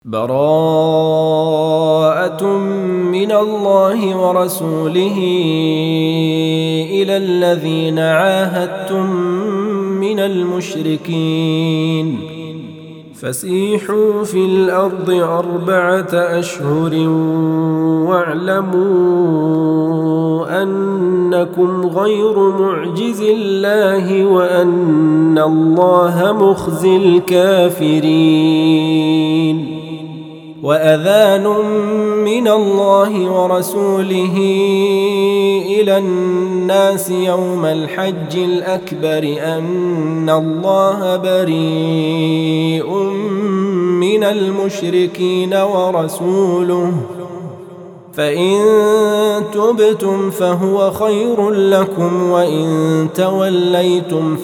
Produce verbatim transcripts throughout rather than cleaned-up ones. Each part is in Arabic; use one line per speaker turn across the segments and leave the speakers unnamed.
براءة من الله ورسوله إلى الذين عاهدتم من المشركين فسيحوا في الأرض أربعة أشهر واعلموا أنكم غير معجز الله وأن الله مخزي الكافرين. وأذان من الله ورسوله إلى الناس يوم الحج الأكبر أن الله بريء من المشركين ورسوله فإن تبتم فهو خير لكم وإن توليتم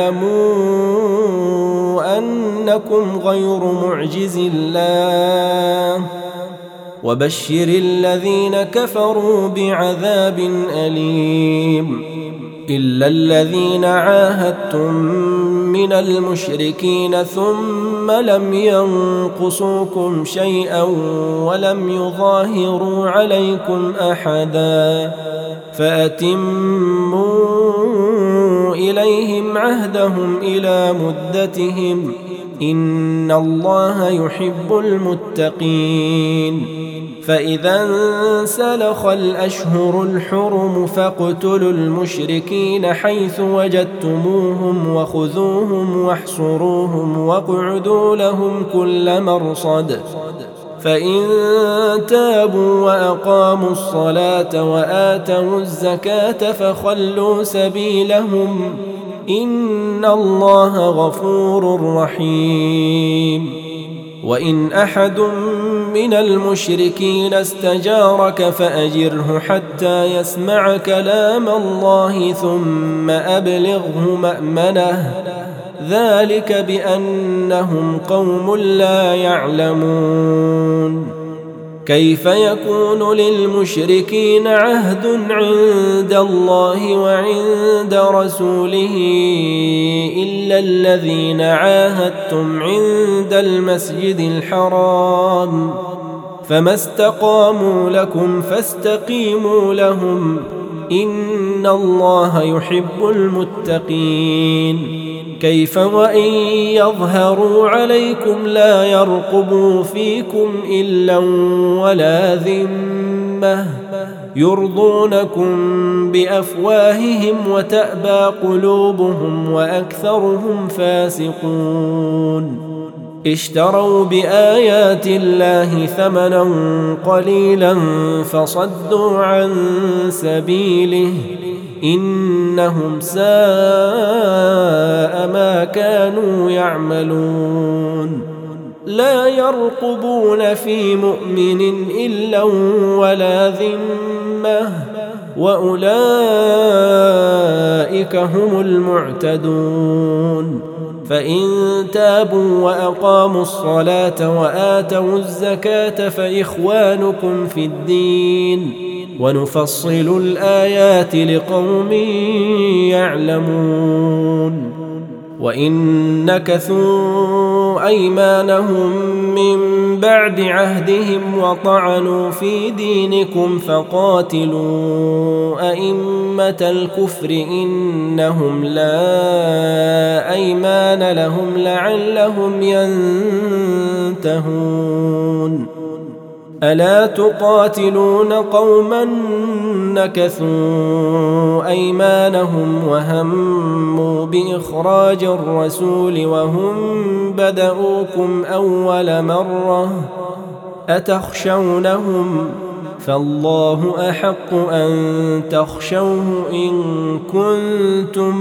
فاعلموا أنكم غير معجز الله وبشر الذين كفروا بعذاب أليم. إلا الذين عاهدتم من المشركين ثم لم ينقصوكم شيئا ولم يظاهروا عليكم أحدا فأتموا إليهم عهدهم إلى مدتهم إن الله يحب المتقين. فإذا انسلخ الأشهر الحرم فاقتلوا المشركين حيث وجدتموهم وخذوهم واحصروهم واقعدوا لهم كل مرصد فإن تابوا وأقاموا الصلاة وآتوا الزكاة فخلوا سبيلهم إن الله غفور رحيم. وإن أحد من المشركين استجارك فأجره حتى يسمع كلام الله ثم أبلغه مأمنه ذلك بأنهم قوم لا يعلمون. كيف يكون للمشركين عهد عند الله وعند رسوله إلا الذين عاهدتم عند المسجد الحرام فما استقاموا لكم فاستقيموا لهم إن الله يحب المتقين. كيف وإن يظهروا عليكم لا يرقبوا فيكم إلا ولا ذمة يرضونكم بأفواههم وتأبى قلوبهم وأكثرهم فاسقون. اشتروا بآيات الله ثمنا قليلا فصدوا عن سبيله إنهم ساء ما كانوا يعملون. لا يرقبون في مؤمن إلا ولا ذمة وأولئك هم المعتدون. فإن تابوا وأقاموا الصلاة وآتوا الزكاة فإخوانكم في الدين ونفصل الآيات لقوم يعلمون. وإن نكثوا أيمانهم من بعد عهدهم وطعنوا في دينكم فقاتلوا أئمة الكفر إنهم لا أيمان لهم لعلهم ينتهون. ألا تقاتلون قوما نكثوا أيمانهم وهموا بإخراج الرسول وهم بدؤوكم أول مرة أتخشونهم فالله أحق أن تخشوه إن كنتم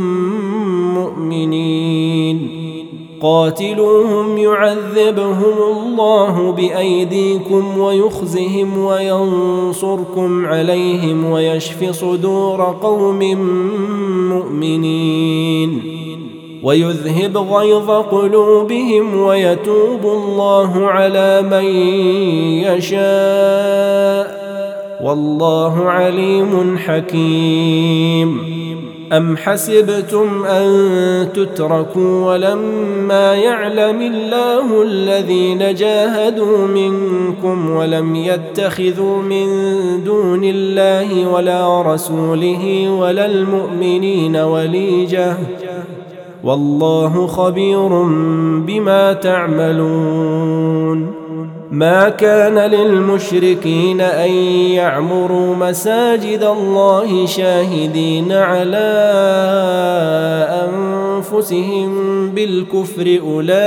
مؤمنين. قاتلوهم يعذبهم الله بأيديكم ويخزهم وينصركم عليهم ويشف صدور قوم مؤمنين ويذهب غيظ قلوبهم ويتوب الله على من يشاء والله عليم حكيم. أم حسبتم أن تتركوا ولما يعلم الله الذين جاهدوا منكم ولم يتخذوا من دون الله ولا رسوله ولا المؤمنين وليجة والله خبير بما تعملون. ما كان للمشركين أن يعمروا مساجد الله شاهدين على أنفسهم بالكفر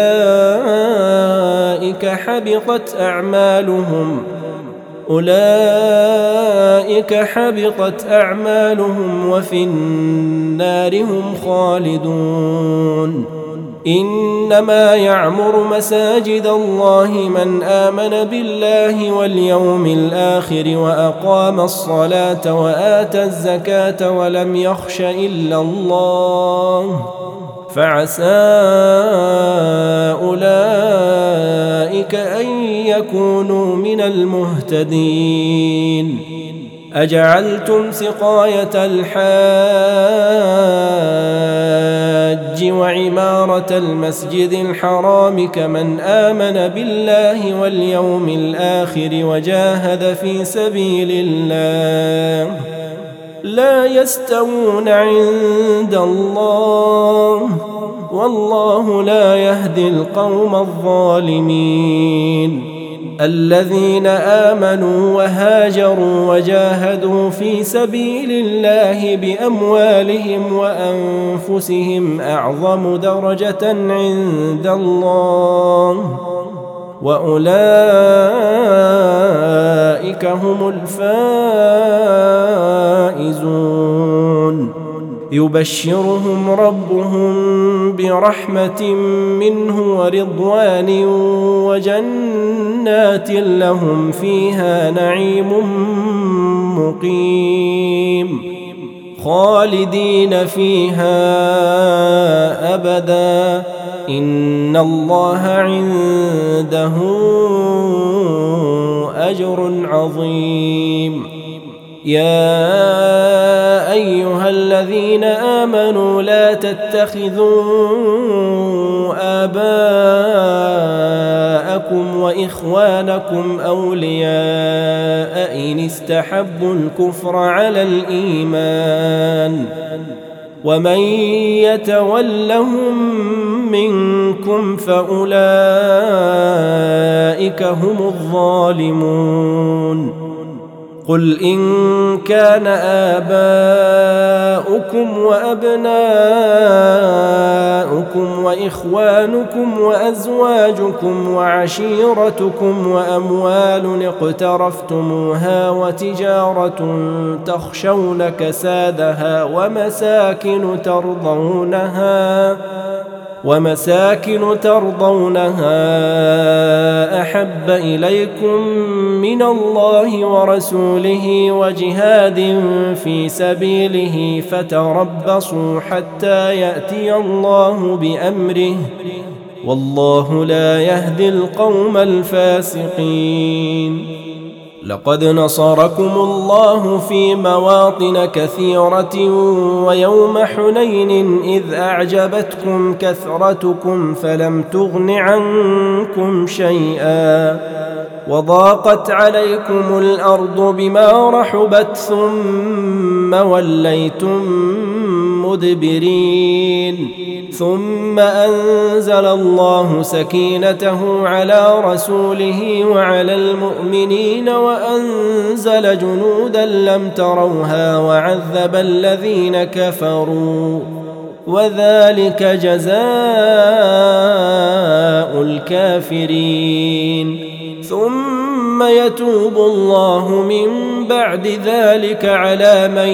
أولئك حبطت أعمالهم أولئك حبطت أعمالهم وفي النار هم خالدون. إنما يعمر مساجد الله من آمن بالله واليوم الآخر وأقام الصلاة وآتى الزكاة ولم يخش إلا الله فعسى أولئك أن يكونوا من المهتدين. أجعلتم سقاية الحاج وعمارة المسجد الحرام كمن آمن بالله واليوم الآخر وجاهد في سبيل الله لا يستوون عند الله والله لا يهدي القوم الظالمين. الذين آمنوا وهاجروا وجاهدوا في سبيل الله بأموالهم وأنفسهم أعظم درجة عند الله وأولئك هم الفائزون. يبشرهم ربهم برحمة منه ورضوان وجنات لهم فيها نعيم مقيم خالدين فيها أبدا إن الله عنده أجر عظيم. يا أيها الذين آمنوا لا تتخذوا آباءكم وإخوانكم أولياء إن استحبوا الكفر على الإيمان ومن يتولهم منكم فأولئك هم الظالمون. قل إن كان آباؤكم وأبناؤكم وإخوانكم وأزواجكم وعشيرتكم وأموال اقترفتموها وتجارة تخشون كسادها ومساكن ترضونها ومساكن ترضونها أحب إليكم من الله ورسوله وجهاد في سبيله فتربصوا حتى يأتي الله بأمره والله لا يهدي القوم الفاسقين. لقد نصركم الله في مواطن كثيرة ويوم حنين إذ أعجبتكم كثرتكم فلم تغن عنكم شيئا وضاقت عليكم الأرض بما رحبت ثم وليتم مدبرين ثم أنزل الله سكينته على رسوله وعلى المؤمنين وأنزل جنودا لم تروها وعذب الذين كفروا وذلك جزاء الكافرين. ثم يتوب الله من بعد ذلك على من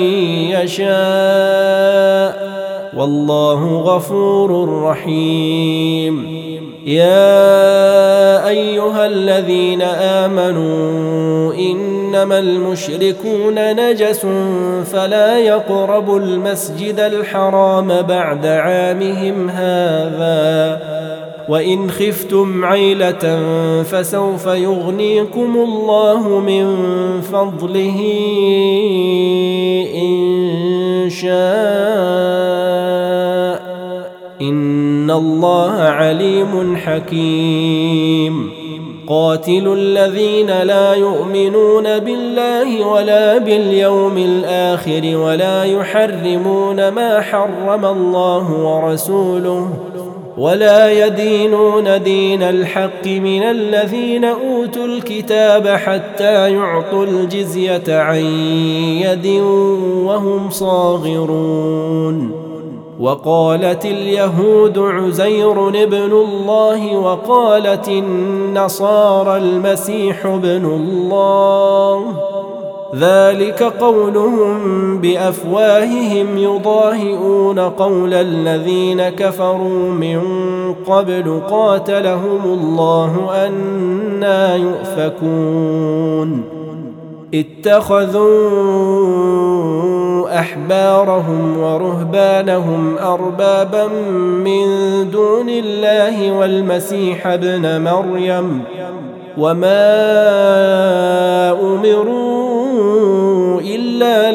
يشاء والله غفور رحيم. يا أيها الذين آمنوا إنما المشركون نجس فلا يقربوا المسجد الحرام بعد عامهم هذا وإن خفتم عيلة فسوف يغنيكم الله من فضله إن شاء إن الله عليم حكيم قاتلوا الذين لا يؤمنون بالله ولا باليوم الآخر ولا يحرمون ما حرم الله ورسوله ولا يدينون دين الحق من الذين أوتوا الكتاب حتى يعطوا الجزية عن يد وهم صاغرون. وقالت اليهود عزير ابن الله وقالت النصارى المسيح ابن الله ذلك قولهم بأفواههم يضاهئون قول الذين كفروا من قبل قاتلهم الله أنى يؤفكون. اتخذوا أحبارهم ورهبانهم أربابا من دون الله والمسيح ابن مريم وما أمروا إلا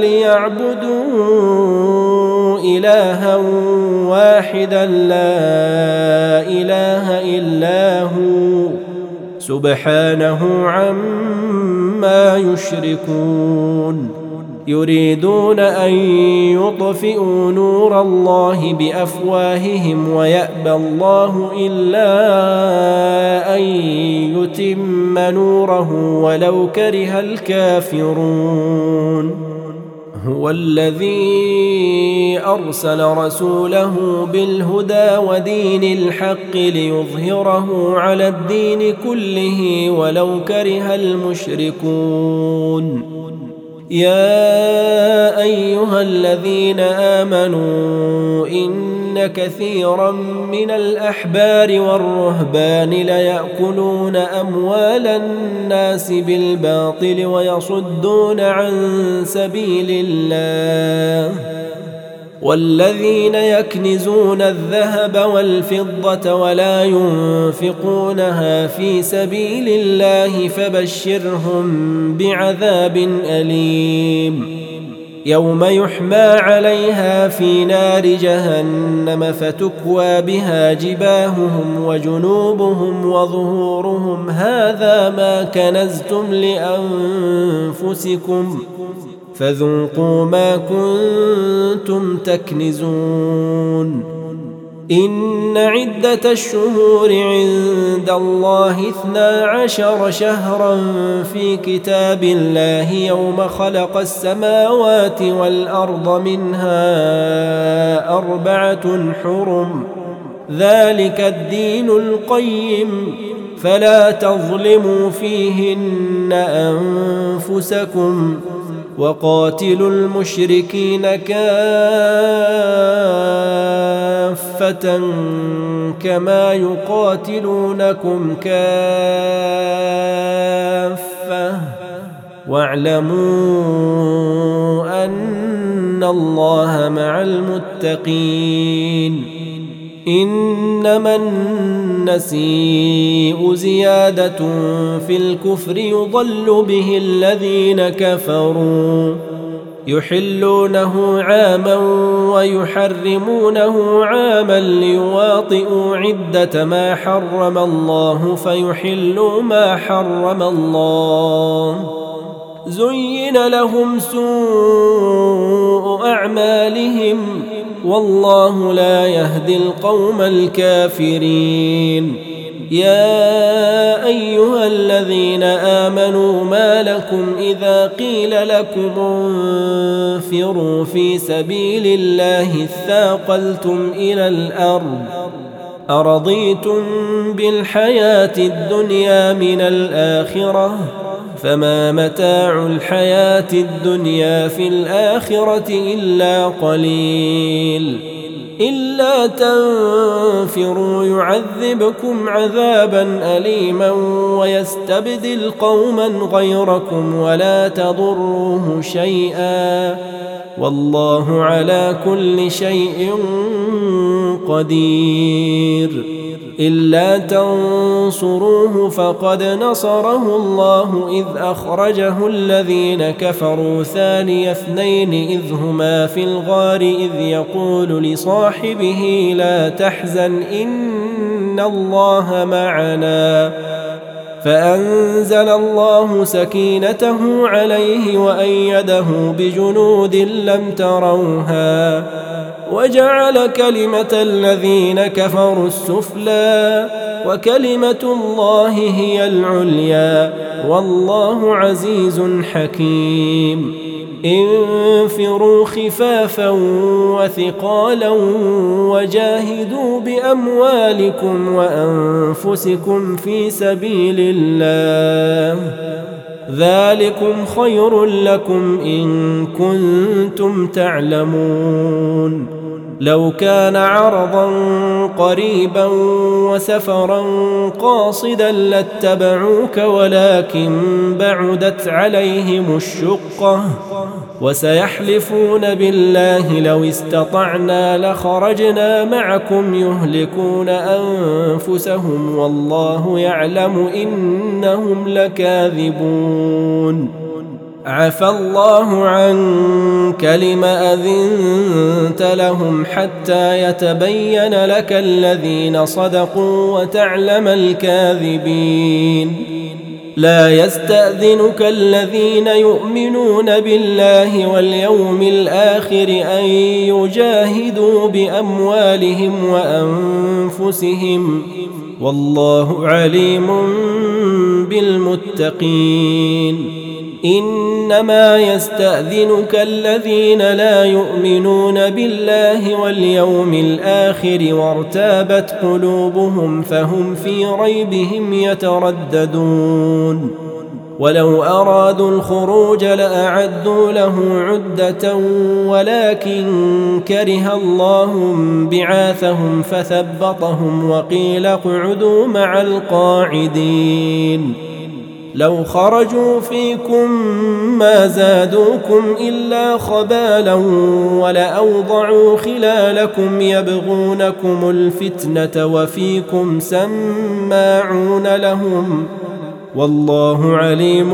ليعبدوا إلها واحدا لا إله إلا هو سبحانه عما يشركون. يريدون أن يطفئوا نور الله بأفواههم ويأبى الله إلا أن يتم نوره ولو كره الكافرون. هو الذي أرسل رسوله بالهدى ودين الحق ليظهره على الدين كله ولو كره المشركون. يا أيها الذين آمنوا إن كثيرا من الأحبار والرهبان ليأكلون أموال الناس بالباطل ويصدون عن سبيل الله والذين يكنزون الذهب والفضة ولا ينفقونها في سبيل الله فبشرهم بعذاب أليم يوم يحمى عليها في نار جهنم فتكوى بها جباههم وجنوبهم وظهورهم هذا ما كنزتم لأنفسكم فذوقوا ما كنتم تكنزون. إن عدة الشهور عند الله اثنا عشر شهرا في كتاب الله يوم خلق السماوات والأرض منها أربعة حرم ذلك الدين القيم فلا تظلموا فيهن أنفسكم وقاتلوا المشركين كافة كما يقاتلونكم كافة واعلموا أن الله مع المتقين. إنما النسيء زيادة في الكفر يضل به الذين كفروا يحلونه عاما ويحرمونه عاما ليواطئوا عدة ما حرم الله فيحلوا ما حرم الله. زين لهم سوء أعمالهم والله لا يهدي القوم الكافرين. يا أيها الذين آمنوا ما لكم إذا قيل لكم انفروا في سبيل الله اثاقلتم إلى الأرض أرضيتم بالحياة الدنيا من الآخرة فما متاع الحياة الدنيا في الآخرة إلا قليل. إلا تنفروا يعذبكم عذابا أليما ويستبدل قوما غيركم ولا تضروه شيئا والله على كل شيء قدير. إلا تنصروه فقد نصره الله إذ أخرجه الذين كفروا ثاني اثنين إذ هما في الغار إذ يقول لصاحبه لا تحزن إن الله معنا فأنزل الله سكينته عليه وأيده بجنود لم تروها وجعل كلمة الذين كفروا السفلى وكلمة الله هي العليا والله عزيز حكيم انفروا خفافا وثقالا وجاهدوا بأموالكم وأنفسكم في سبيل الله ذلكم خير لكم إن كنتم تعلمون لو كان عرضا قريبا وسفرا قاصدا لاتبعوك ولكن بعدت عليهم الشقة وسيحلفون بالله لو استطعنا لخرجنا معكم يهلكون أنفسهم والله يعلم إنهم لكاذبون عفى الله عنك لم أذنت لهم حتى يتبين لك الذين صدقوا وتعلم الكاذبين لا يستأذنك الذين يؤمنون بالله واليوم الآخر أن يجاهدوا بأموالهم وأنفسهم والله عليم بالمتقين إنما يستأذنك الذين لا يؤمنون بالله واليوم الآخر وارتابت قلوبهم فهم في ريبهم يترددون ولو أرادوا الخروج لأعدوا له عدة ولكن كره الله بعاثهم فثبطهم وقيل اقعدوا مع القاعدين لو خرجوا فيكم ما زادوكم إلا خبالا ولأوضعوا خلالكم يبغونكم الفتنة وفيكم سماعون لهم والله عليم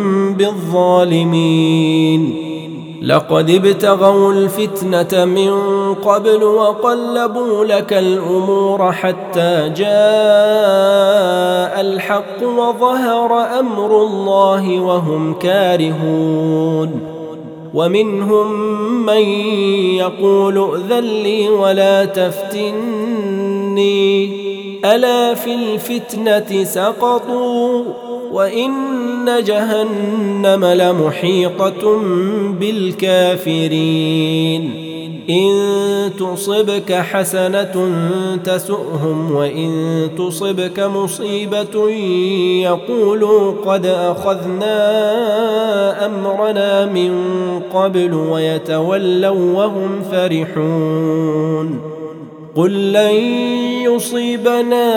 بالظالمين لقد ابتغوا الفتنة من قبل وقلبوا لك الأمور حتى جاء الحق وظهر أمر الله وهم كارهون ومنهم من يقول ائذن لي ولا تفتني ألا في الفتنة سقطوا وإن جهنم لمحيطة بالكافرين إن تصبك حسنة تسؤهم وإن تصبك مصيبة يقولوا قد أخذنا أمرنا من قبل ويتولوا وهم فرحون قل لن يصيبنا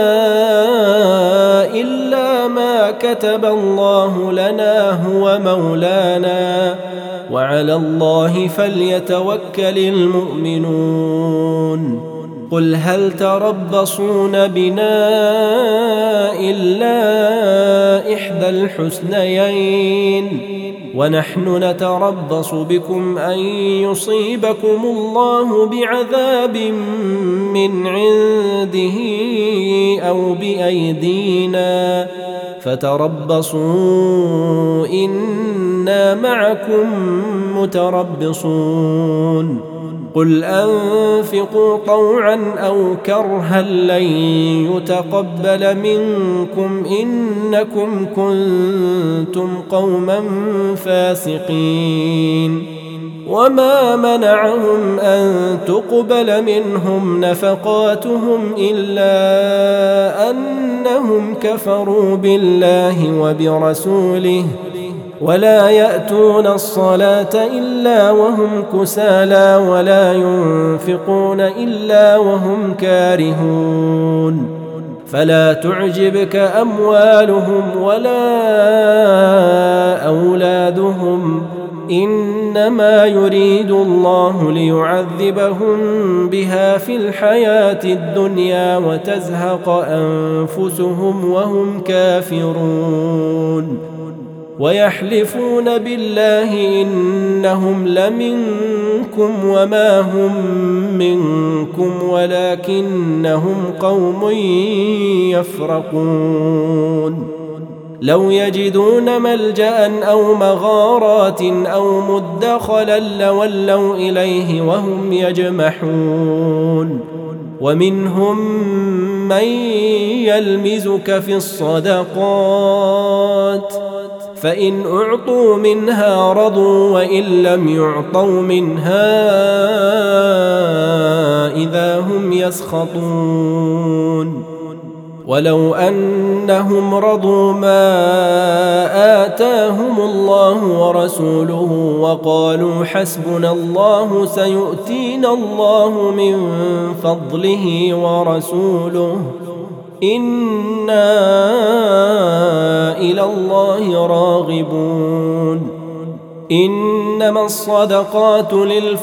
إلا ما كتب الله لنا هو مولانا وعلى الله فليتوكل المؤمنون قل هل تربصون بنا إلا إحدى الحسنيين ونحن نتربص بكم أن يصيبكم الله بعذاب من عنده أو بأيدينا فتربصوا إنا معكم متربصون قل أنفقوا طوعا أو كرها لن يتقبل منكم إنكم كنتم قوما فاسقين وما منعهم أن تقبل منهم نفقاتهم إلا أنهم كفروا بالله وبرسوله ولا يأتون الصلاة إلا وهم كسالى ولا ينفقون إلا وهم كارهون فلا تعجبك أموالهم ولا أولادهم إنما يريد الله ليعذبهم بها في الحياة الدنيا وتزهق أنفسهم وهم كافرون ويحلفون بالله إنهم لمنكم وما هم منكم ولكنهم قوم يفرقون لو يجدون ملجأ أو مغارات أو مدخلا لولوا إليه وهم يجمحون ومنهم من يلمزك في الصدقات فإن أعطوا منها رضوا وإن لم يعطوا منها إذا هم يسخطون ولو أنهم رضوا ما آتاهم الله ورسوله وقالوا حسبنا الله سيؤتينا الله من فضله ورسوله إنا إلى الله راغبون إنما الصدقات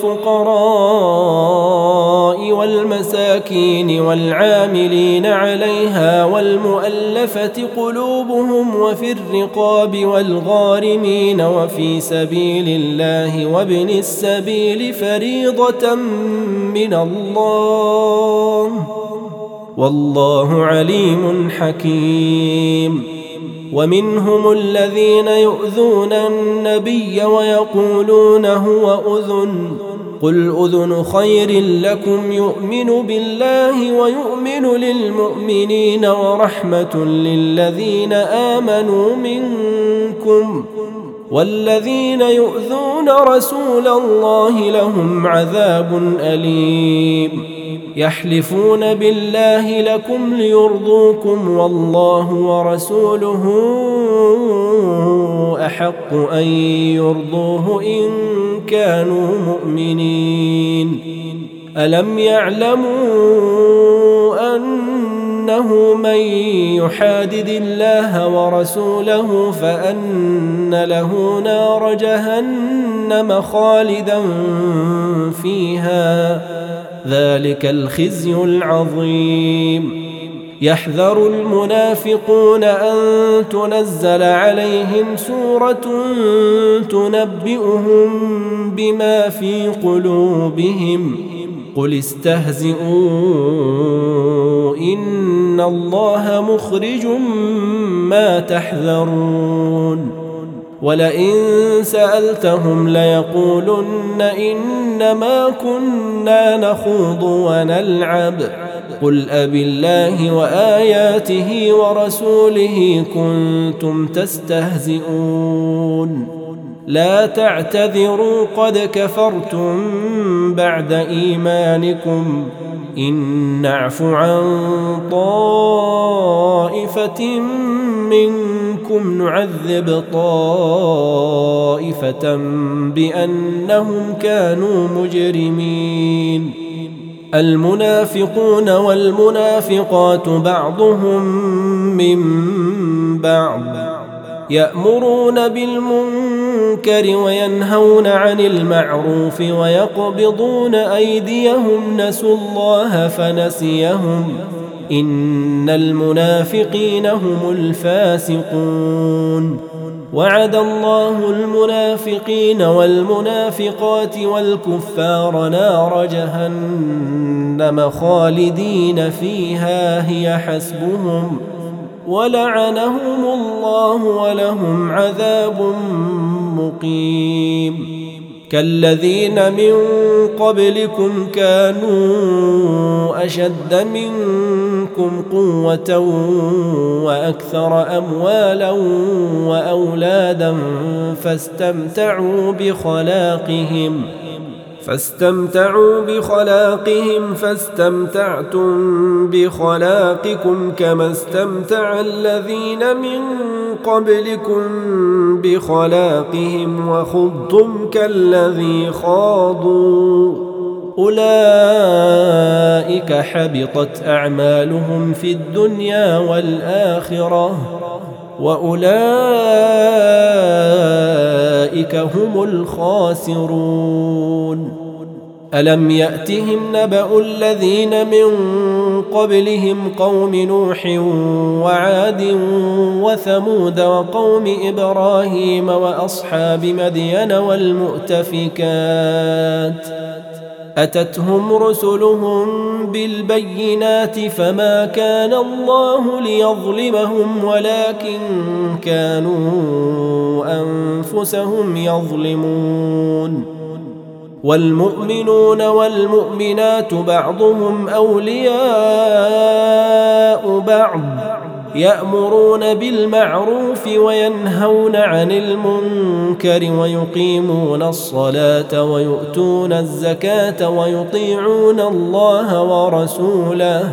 للفقراء والمساكين والعاملين عليها والمؤلفة قلوبهم وفي الرقاب والغارمين وفي سبيل الله وابن السبيل فريضة من الله والله عليم حكيم ومنهم الذين يؤذون النبي ويقولون هو أذن قل أذن خير لكم يؤمن بالله ويؤمن للمؤمنين ورحمة للذين آمنوا منكم والذين يؤذون رسول الله لهم عذاب أليم يحلفون بالله لكم ليرضوكم والله ورسوله أحق أن يرضوه إن كانوا مؤمنين ألم يعلموا أنه من يحادد الله ورسوله فأن له نار جهنم خالدا فيها ذلك الخزي العظيم يحذر المنافقون أن تنزل عليهم سورة تنبئهم بما في قلوبهم قل استهزئوا إن الله مخرج ما تحذرون ولئن سألتهم ليقولن إنما كنا نخوض ونلعب قل أبالله وآياته ورسوله كنتم تستهزئون لا تعتذروا قد كفرتم بعد إيمانكم إن نعف عن طائفة منكم نعذب طائفة بأنهم كانوا مجرمين المنافقون والمنافقات بعضهم من بعض يأمرون بالمنكر وينهون عن المعروف ويقبضون أيديهم نسوا الله فنسيهم إن المنافقين هم الفاسقون وعد الله المنافقين والمنافقات والكفار نار جهنم خالدين فيها هي حسبهم ولعنهم الله ولهم عذاب مقيم كالذين من قبلكم كانوا أشد منكم قوة وأكثر أموالا وأولادا فاستمتعوا بخلاقهم فاستمتعوا بخلاقهم فاستمتعتم بخلاقكم كما استمتع الذين من قبلكم بخلاقهم وخضتم كالذي خاضوا أولئك حبطت أعمالهم في الدنيا والآخرة وأولئك أولئك هم الخاسرون. ألم يأتهم نبأ الذين من قبلهم قوم نوح وعاد وثمود وقوم إبراهيم وأصحاب مدين والمؤتفكات أتتهم رسلهم بالبينات فما كان الله ليظلمهم ولكن كانوا أنفسهم يظلمون. والمؤمنون والمؤمنات بعضهم أولياء بعض يأمرون بالمعروف وينهون عن المنكر ويقيمون الصلاة ويؤتون الزكاة ويطيعون الله ورسوله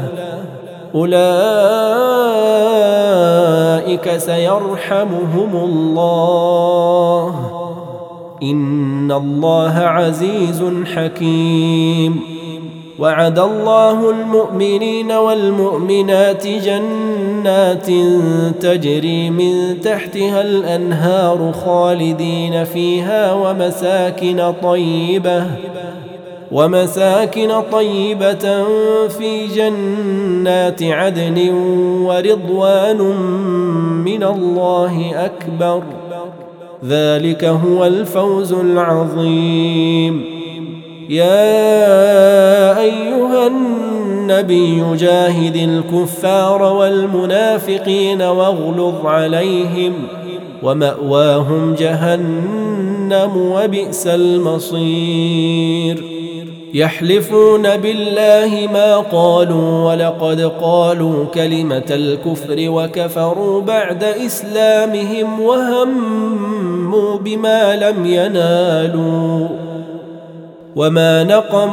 أولئك سيرحمهم الله إن الله عزيز حكيم. وعد الله المؤمنين والمؤمنات جنات تجري من تحتها الأنهار خالدين فيها ومساكن طيبة ومساكن طيبة في جنات عدن ورضوان من الله أكبر ذلك هو الفوز العظيم. يا أيها النبي جاهد الكفار والمنافقين واغلظ عليهم ومأواهم جهنم وبئس المصير. يحلفون بالله ما قالوا ولقد قالوا كلمة الكفر وكفروا بعد إسلامهم وهموا بما لم ينالوا وما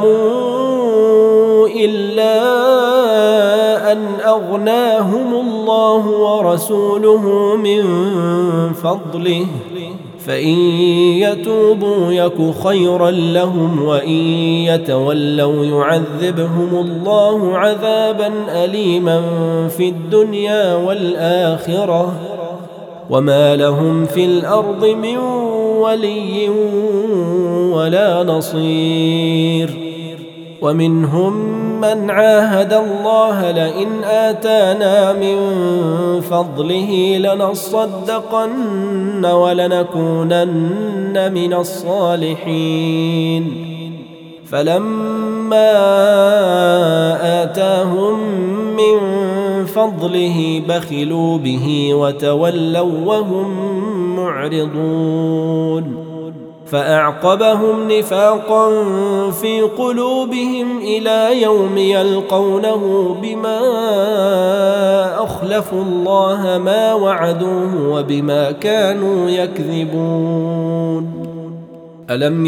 نقموا إلا أن أغناهم الله ورسوله من فضله فإن يتوبوا يك خيرا لهم وإن يتولوا يعذبهم الله عذابا أليما في الدنيا والآخرة وما لهم في الأرض من ولي ولا نصير. ومنهم من عاهد الله لئن آتانا من فضله لنصدقن ولنكونن من الصالحين فلما آتاهم من فضله بخلوا به وتولوا وهم معرضون فأعقبهم نفاقا في قلوبهم إلى يوم يلقونه بما أخلفوا الله ما وعدوه وبما كانوا يكذبون. ألم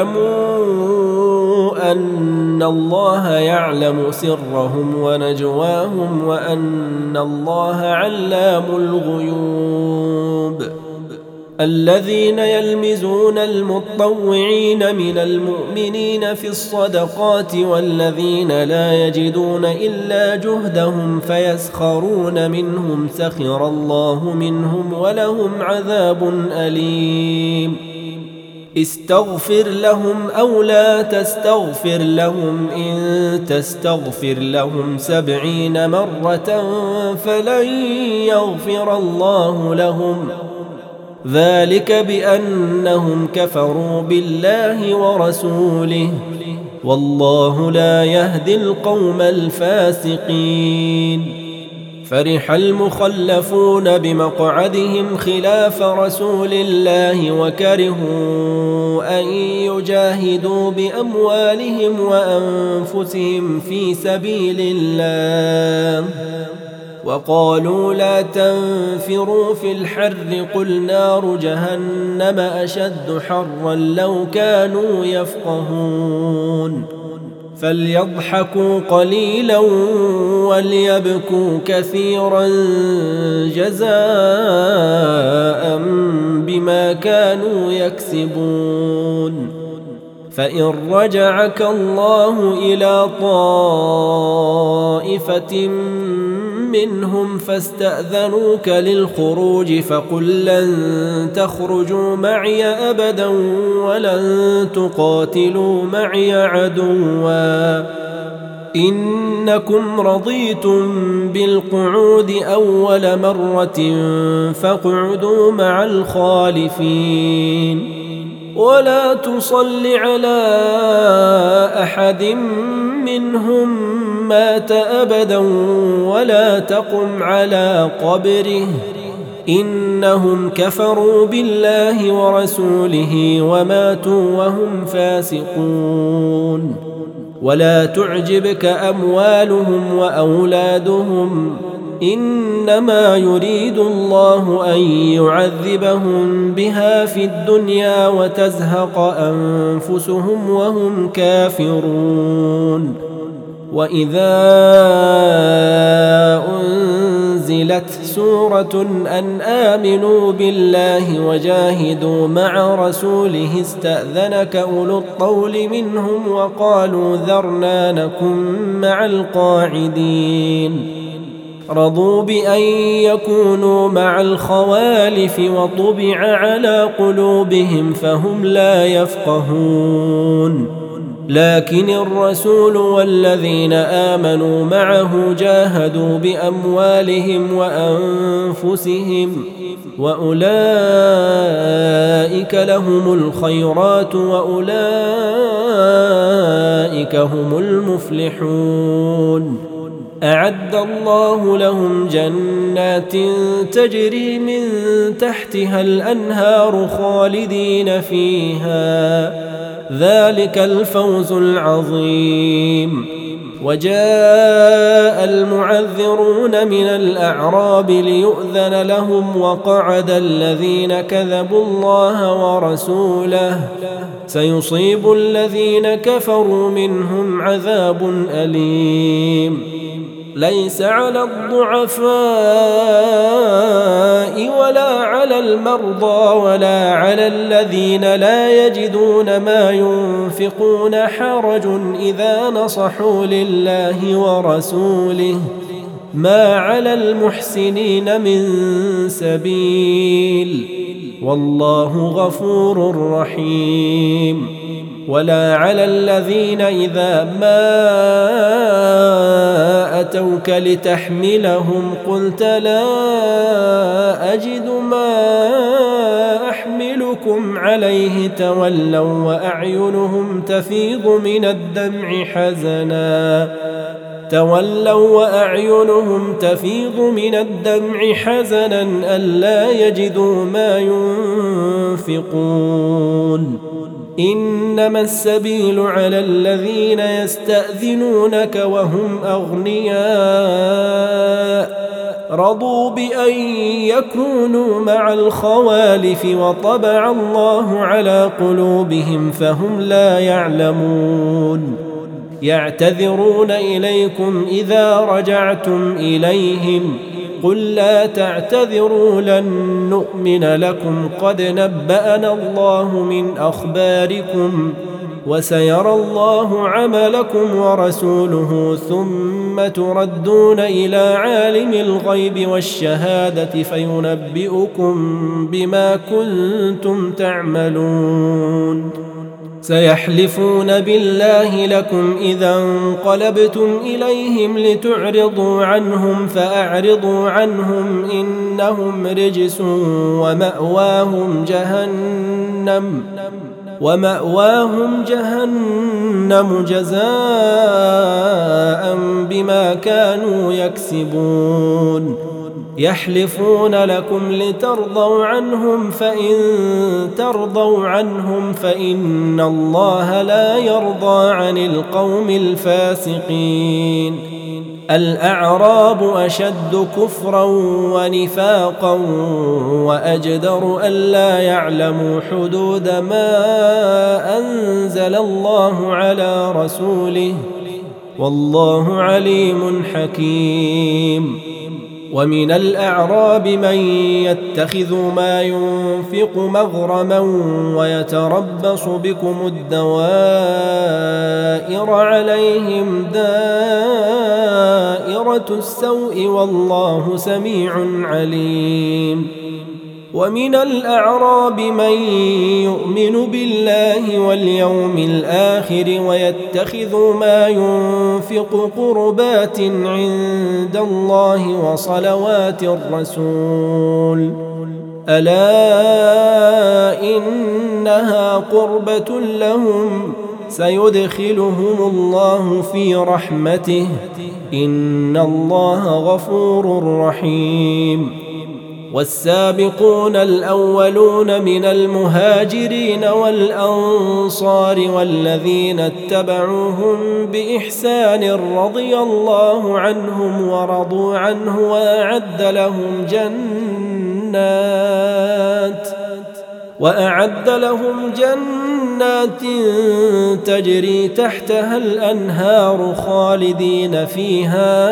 يعلموا أن الله يعلم سرهم ونجواهم وأن الله علام الغيوب. الذين يلمزون المطوعين من المؤمنين في الصدقات والذين لا يجدون إلا جهدهم فيسخرون منهم سخر الله منهم ولهم عذاب أليم. استغفر لهم أو لا تستغفر لهم إن تستغفر لهم سبعين مرة فلن يغفر الله لهم ذلك بأنهم كفروا بالله ورسوله والله لا يهدي القوم الفاسقين. فرح المخلفون بمقعدهم خلاف رسول الله وكرهوا أن يجاهدوا بأموالهم وأنفسهم في سبيل الله وقالوا لا تنفروا في الحر قل نار جهنم أشد حرا لو كانوا يفقهون. فليضحكوا قليلا وليبكوا كثيرا جزاء بما كانوا يكسبون. فإن رجعك الله إلى طائفة منهم فاستأذنوك للخروج فقل لن تخرجوا معي أبدا ولن تقاتلوا معي عدوا إنكم رضيتم بالقعود أول مرة فاقعدوا مع الخالفين ولا تصل على أحد منهم مات أبدا ولا تقم على قبره إنهم كفروا بالله ورسوله وماتوا وهم فاسقون ولا تعجبك أموالهم وأولادهم إنما يريد الله أن يعذبهم بها في الدنيا وتزهق أنفسهم وهم كافرون وإذا أنزلت سورة أن آمنوا بالله وجاهدوا مع رسوله استأذنك أولو الطول منهم وقالوا ذرنا نكن مع القاعدين رضوا بأن يكونوا مع الخوالف وطبع على قلوبهم فهم لا يفقهون لكن الرسول والذين آمنوا معه جاهدوا بأموالهم وأنفسهم وأولئك لهم الخيرات وأولئك هم المفلحون أعد الله لهم جنات تجري من تحتها الأنهار خالدين فيها ذلك الفوز العظيم وجاء المعذرون من الأعراب ليؤذن لهم وقعد الذين كذبوا الله ورسوله سيصيب الذين كفروا منهم عذاب أليم ليس على الضعفاء ولا على المرضى ولا على الذين لا يجدون ما ينفقون حرج إذا نصحوا لله ورسوله ما على المحسنين من سبيل والله غفور رحيم ولا على الذين إذا ما أتوك لتحملهم قلت لا أجد ما أحملكم عليه تولوا وأعينهم تفيض من الدمع حزنا تولوا وأعينهم تفيض من الدمع حزنا ألا يجدوا ما ينفقون إنما السبيل على الذين يستأذنونك وهم أغنياء رضوا بأن يكونوا مع الخوالف وطبع الله على قلوبهم فهم لا يعلمون يعتذرون إليكم إذا رجعتم إليهم قل لا تعتذروا لن نؤمن لكم قد نبأنا الله من أخباركم وسيرى الله عملكم ورسوله ثم تردون إلى عالم الغيب والشهادة فينبئكم بما كنتم تعملون سيحلفون بالله لكم إذا انقلبتم إليهم لتعرضوا عنهم فأعرضوا عنهم إنهم رجس ومأواهم جهنم ومأواهم جهنم جزاء بما كانوا يكسبون يحلفون لكم لترضوا عنهم فإن ترضوا عنهم فإن الله لا يرضى عن القوم الفاسقين الأعراب أشد كفرا ونفاقا وأجدر ألا يعلموا حدود ما أنزل الله على رسوله والله عليم حكيم ومن الأعراب من يتخذ ما ينفق مغرما ويتربص بكم الدوائر عليهم دائرة السوء والله سميع عليم ومن الأعراب من يؤمن بالله واليوم الآخر ويتخذ ما ينفق قربات عند الله وصلوات الرسول ألا إنها قربة لهم سيدخلهم الله في رحمته إن الله غفور رحيم والسابقون الأولون من المهاجرين والأنصار والذين اتبعوهم بإحسان رضي الله عنهم ورضوا عنه وأعد لهم جنات وأعد لهم جنات تجري تحتها الأنهار خالدين فيها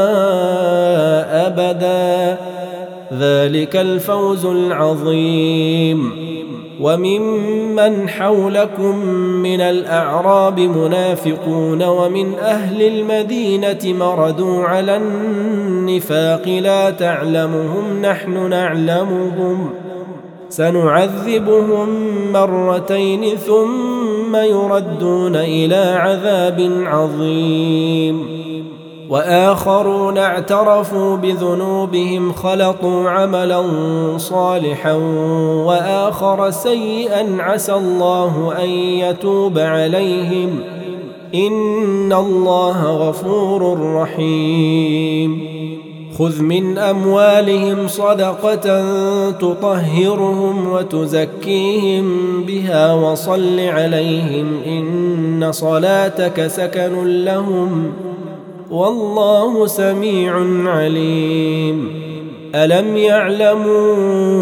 أبداً ذلك الفوز العظيم وممن حولكم من الأعراب منافقون ومن أهل المدينة مردوا على النفاق لا تعلمهم نحن نعلمهم سنعذبهم مرتين ثم يردون إلى عذاب عظيم وآخرون اعترفوا بذنوبهم خلطوا عملا صالحا وآخر سيئا عسى الله أن يتوب عليهم إن الله غفور رحيم خذ من أموالهم صدقة تطهرهم وتزكيهم بها وصل عليهم إن صلاتك سكن لهم والله سميع عليم ألم يعلموا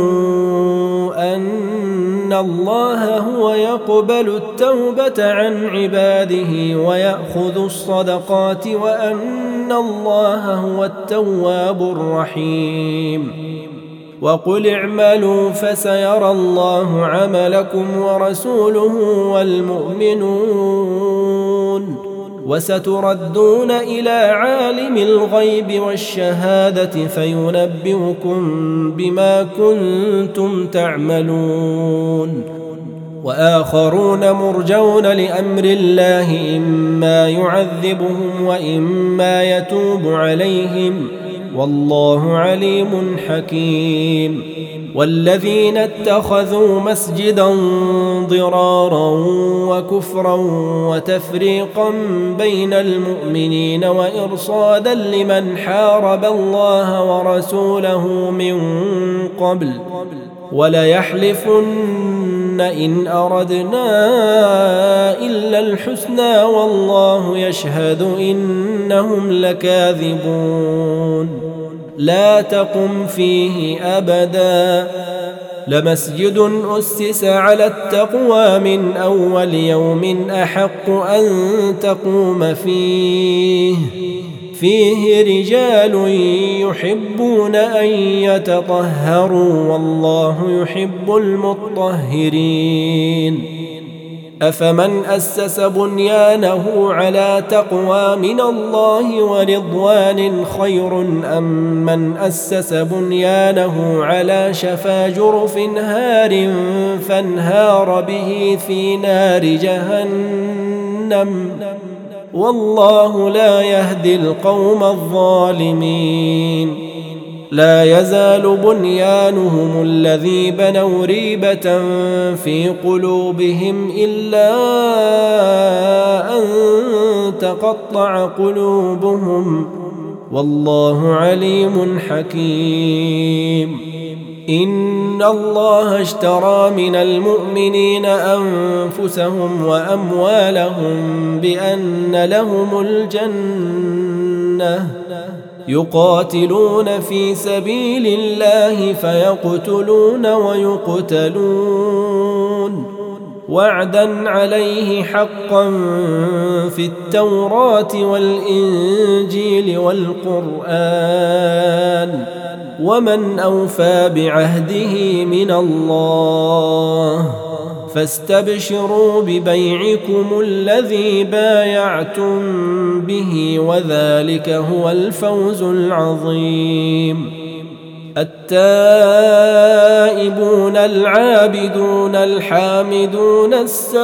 أن الله هو يقبل التوبة عن عباده ويأخذ الصدقات وأن الله هو التواب الرحيم وقل اعملوا فسيرى الله عملكم ورسوله والمؤمنون وستردون إلى عالم الغيب والشهادة فينبئكم بما كنتم تعملون وآخرون مرجون لأمر الله إما يعذبهم وإما يتوب عليهم والله عليم حكيم والذين اتخذوا مسجدا ضرارا وكفرا وتفريقا بين المؤمنين وإرصادا لمن حارب الله ورسوله من قبل وليحلفن إن أردنا إلا الحسنى والله يشهد إنهم لكاذبون لا تقم فيه أبدا لمسجد أسس على التقوى من أول يوم أحق أن تقوم فيه فيه رجال يحبون أن يتطهروا والله يحب المطهرين أفمن أسس بنيانه على تقوى من الله ورضوان خير أم من أسس بنيانه على شفا جرف هار فانهار به في نار جهنم والله لا يهدي القوم الظالمين لا يزال بنيانهم الذي بنوا ريبة في قلوبهم إلا أن تقطع قلوبهم والله عليم حكيم إن الله اشترى من المؤمنين أنفسهم وأموالهم بأن لهم الجنة يقاتلون في سبيل الله فيقتلون ويقتلون وعدا عليه حقا في التوراة والإنجيل والقرآن، ومن أوفى بعهده من الله، فاستبشروا ببيعكم الذي بايعتم به، وذلك هو الفوز العظيم. التائبون العابدون الحامدون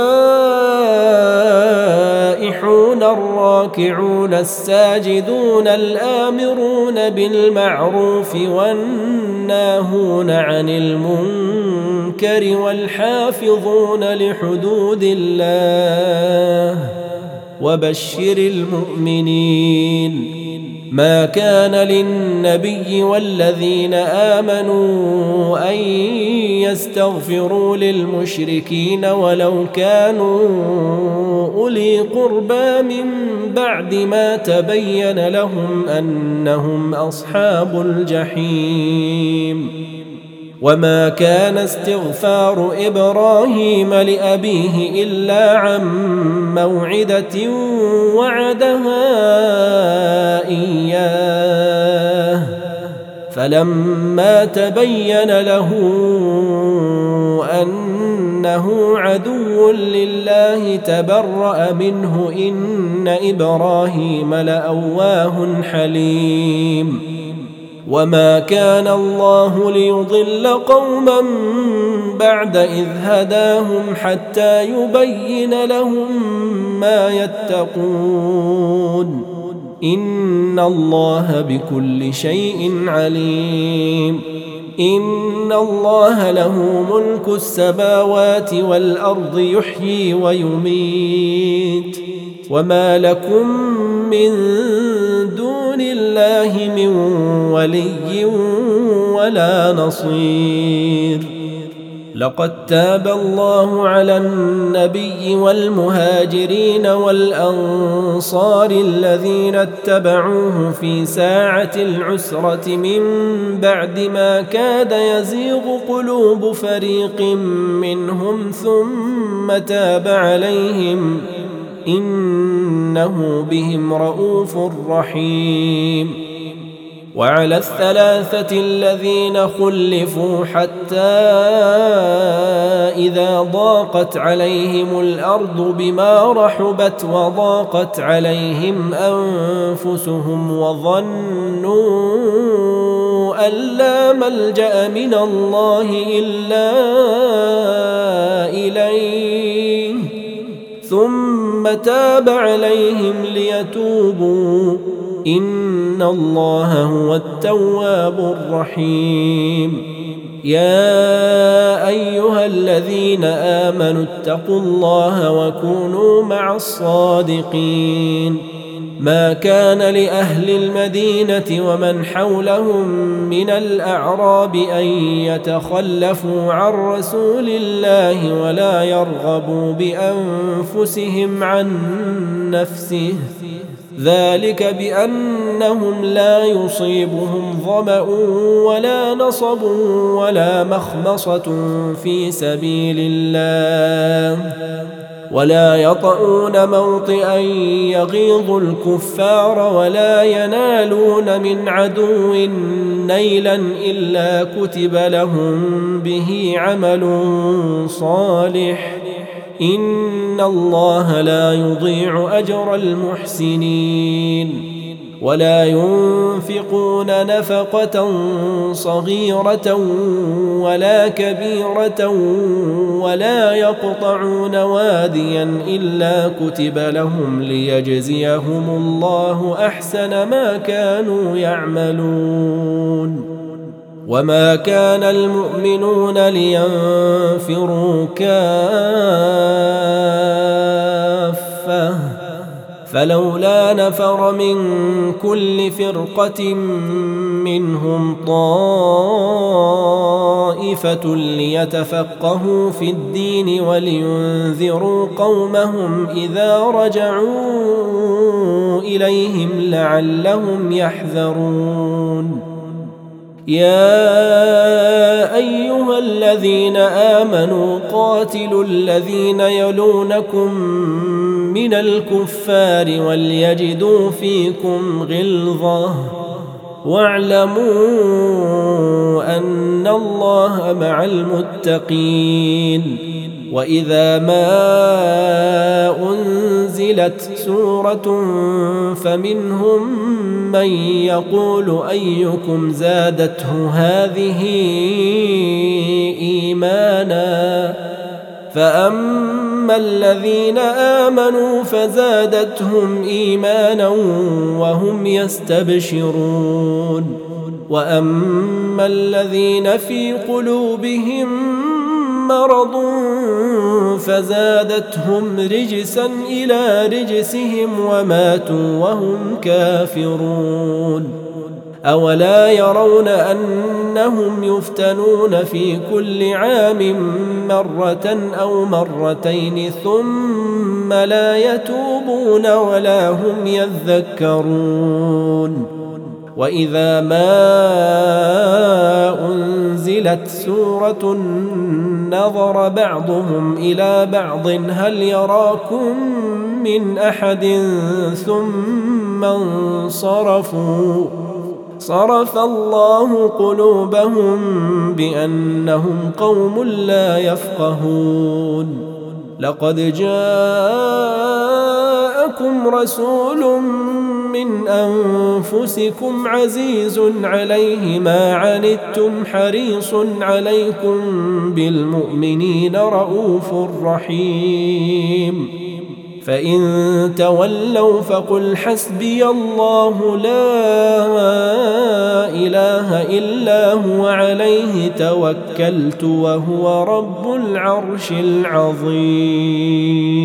السائحون الراكعون الساجدون الآمرون بالمعروف والناهون عن المنكر والحافظون لحدود الله، وبشر المؤمنين. ما كان للنبي والذين آمنوا أن يستغفروا للمشركين ولو كانوا أولي قربى من بعد ما تبين لهم أنهم أصحاب الجحيم. وما كان استغفار إبراهيم لأبيه إلا عن موعدة وعدها إياه، فلما تبين له أنه عدو لله تبرأ منه، إن إبراهيم لأواه حليم. وما كان الله ليضل قوما بعد إذ هداهم حتى يبين لهم ما يتقون، إن الله بكل شيء عليم. إن الله له ملك السماوات والأرض يحيي ويميت، وما لكم من دون الله من ولي ولا نصير. لقد تاب الله على النبي والمهاجرين والأنصار الذين اتبعوه في ساعة العسرة من بعد ما كاد يزيغ قلوب فريق منهم ثم تاب عليهم، إنه بهم رؤوف رحيم. وعلى الثلاثة الذين خلفوا حتى إذا ضاقت عليهم الأرض بما رحبت وضاقت عليهم أنفسهم وظنوا أن لا ملجأ من الله إلا إليه، ثم تاب عليهم ليتوبوا، إن الله هو التواب الرحيم. يا أيها الذين آمنوا اتقوا الله وكونوا مع الصادقين. ما كان لأهل المدينة ومن حولهم من الأعراب أن يتخلفوا عن رسول الله ولا يرغبوا بأنفسهم عن نفسه، ذلك بأنهم لا يصيبهم ظمأ ولا نصب ولا مخمصة في سبيل الله، ولا يطؤون موطئا يغيظ الكفار ولا ينالون من عدو نيلا إلا كتب لهم به عمل صالح، إن الله لا يضيع أجر المحسنين. ولا ينفقون نفقة صغيرة ولا كبيرة ولا يقطعون واديا إلا كتب لهم ليجزيهم الله أحسن ما كانوا يعملون. وما كان المؤمنون لينفروا كافة، فلولا نفر من كل فرقة منهم طائفة ليتفقهوا في الدين ولينذروا قومهم إذا رجعوا إليهم لعلهم يحذرون. يا أيها الذين آمنوا قاتلوا الذين يلونكم من الكفار وليجدوا فيكم غلظة واعلموا أن الله مع المتقين. وإذا ما أنزلت سورة فمنهم من يقول أيكم زادته هذه إيمانا فأما الذين آمنوا فزادتهم إيمانا وهم يستبشرون وأما الذين في قلوبهم مرض فزادتهم رجسا إلى رجسهم وماتوا وهم كافرون. أولا يرون أنهم يفتنون في كل عام مرة أو مرتين ثم لا يتوبون ولا هم يذكرون. وإذا ما أنزلت سورة نظر بعضهم إلى بعض هل يراكم من أحد ثم انصرفوا صرف الله قلوبهم بأنهم قوم لا يفقهون. لقد جاءكم رسول من أنفسكم عزيز عليه ما عنتم حريص عليكم بالمؤمنين رؤوف رحيم. فإن تولوا فقل حسبي الله لا إله إلا هو عليه توكلت وهو رب العرش العظيم.